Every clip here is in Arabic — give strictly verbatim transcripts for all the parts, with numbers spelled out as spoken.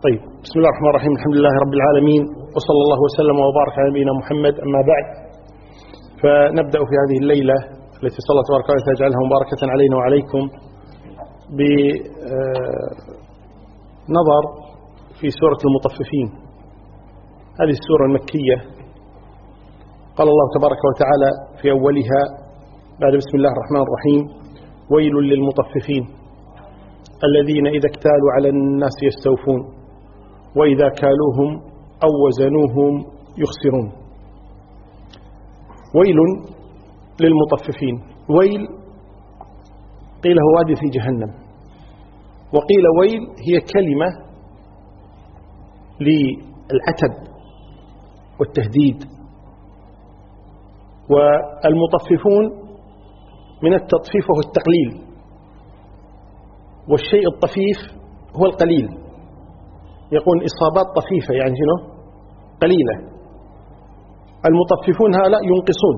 طيب، بسم الله الرحمن الرحيم. الحمد لله رب العالمين، وصلى الله وسلم وبارك على نبينا محمد. أما بعد، فنبدأ في هذه الليلة التي صلى الله تبارك وتعالى تجعلها مباركة علينا وعليكم بنظر في سورة المطففين. هذه السورة المكية. قال الله تبارك وتعالى في أولها بعد بسم الله الرحمن الرحيم: ويل للمطففين الذين إذا اكتالوا على الناس يستوفون وإذا كالوهم أو وزنوهم يخسرون. ويل للمطففين. ويل قيل هو وادي في جهنم، وقيل ويل هي كلمة للعتب والتهديد. والمطففون من التطفيف وهو التقليل، والشيء الطفيف هو القليل. يقول إصابات طفيفة يعني شنو؟ قليلة. المطففون هؤلاء ينقصون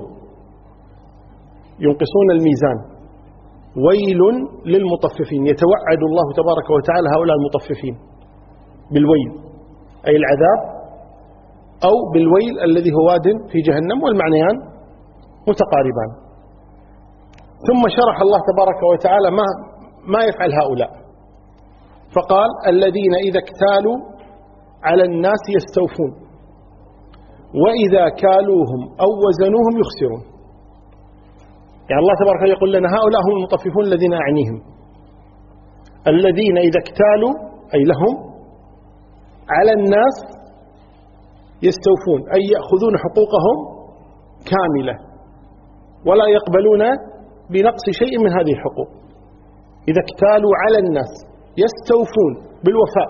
ينقصون الميزان. ويل للمطففين، يتوعد الله تبارك وتعالى هؤلاء المطففين بالويل، أي العذاب، أو بالويل الذي هو واد في جهنم، والمعنيان متقاربان. ثم شرح الله تبارك وتعالى ما ما يفعل هؤلاء، فقال: الذين إذا اكتالوا على الناس يستوفون وإذا كالوهم أو وزنوهم يخسرون. يعني الله تبارك وتعالى يقول لنا هؤلاء هم المطففون الذين أعنيهم، الذين إذا اكتالوا أي لهم على الناس يستوفون، أي يأخذون حقوقهم كاملة ولا يقبلون بنقص شيء من هذه الحقوق. إذا اكتالوا على الناس يستوفون بالوفاء،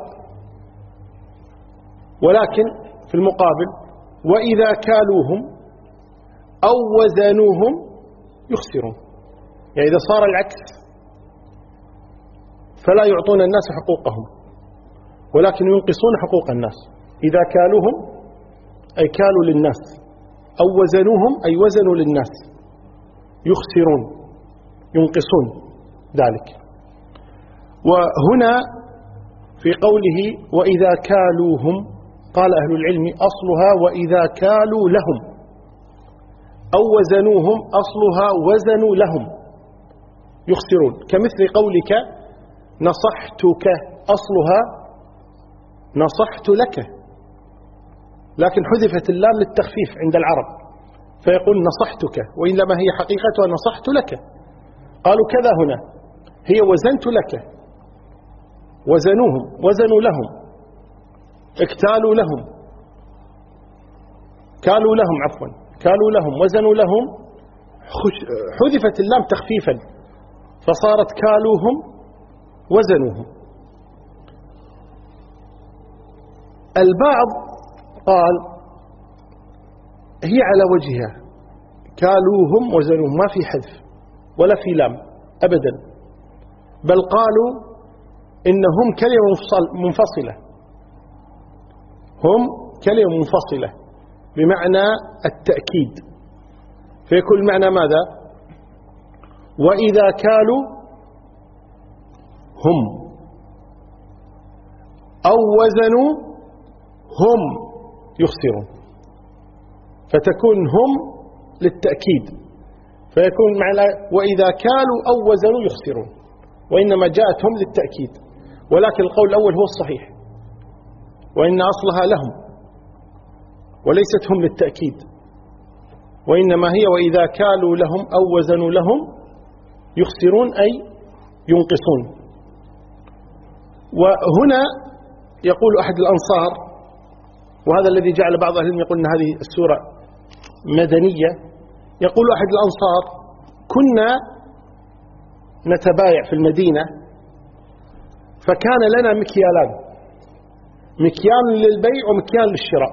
ولكن في المقابل وإذا كالوهم أو وزنوهم يخسرون. يعني إذا صار العكس فلا يعطون الناس حقوقهم ولكن ينقصون حقوق الناس. إذا كالوهم أي كالوا للناس، أو وزنوهم أي وزنوا للناس، يخسرون ينقصون ذلك. وهنا في قوله وإذا كالوهم، قال أهل العلم أصلها وإذا كالوا لهم، أو وزنوهم أصلها وزنوا لهم يخسرون. كمثل قولك نصحتك، أصلها نصحت لك، لكن حذفت اللام للتخفيف عند العرب، فيقول نصحتك، وإنما هي حقيقتها نصحت لك. قالوا كذا هنا، هي وزنت لك، وزنوهم وزنوا لهم، اكتالوا لهم، كالوا لهم عفوا كالوا لهم وزنوا لهم، حذفت اللام تخفيفا فصارت كالوهم وزنوهم. البعض قال هي على وجهها، كالوهم وزنوهم، ما في حذف ولا في لام أبدا، بل قالوا إنهم كلمة منفصلة، هم كلمة منفصلة بمعنى التأكيد، فيكون المعنى ماذا؟ وإذا كالوا هم أو وزنوا هم يخسرون، فتكون هم للتأكيد، فيكون معنى وإذا كالوا أو وزنوا يخسرون، وإنما جاءت هم للتأكيد. ولكن القول الأول هو الصحيح، وإن أصلها لهم وليست هم للتأكيد، وإنما هي وإذا كالوا لهم أو وزنوا لهم يخسرون، أي ينقصون. وهنا يقول أحد الأنصار، وهذا الذي جعل بعض أهل العلم يقول أن هذه السورة مدنية، يقول أحد الأنصار: كنا نتبايع في المدينة، فكان لنا مكيالان، مكيال للبيع ومكيال للشراء،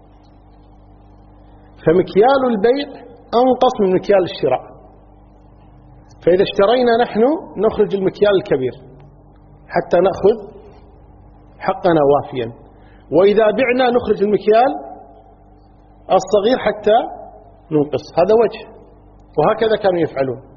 فمكيال البيع أنقص من مكيال الشراء، فإذا اشترينا نحن نخرج المكيال الكبير حتى نأخذ حقنا وافيا، وإذا بعنا نخرج المكيال الصغير حتى ننقص. هذا وجه، وهكذا كانوا يفعلون.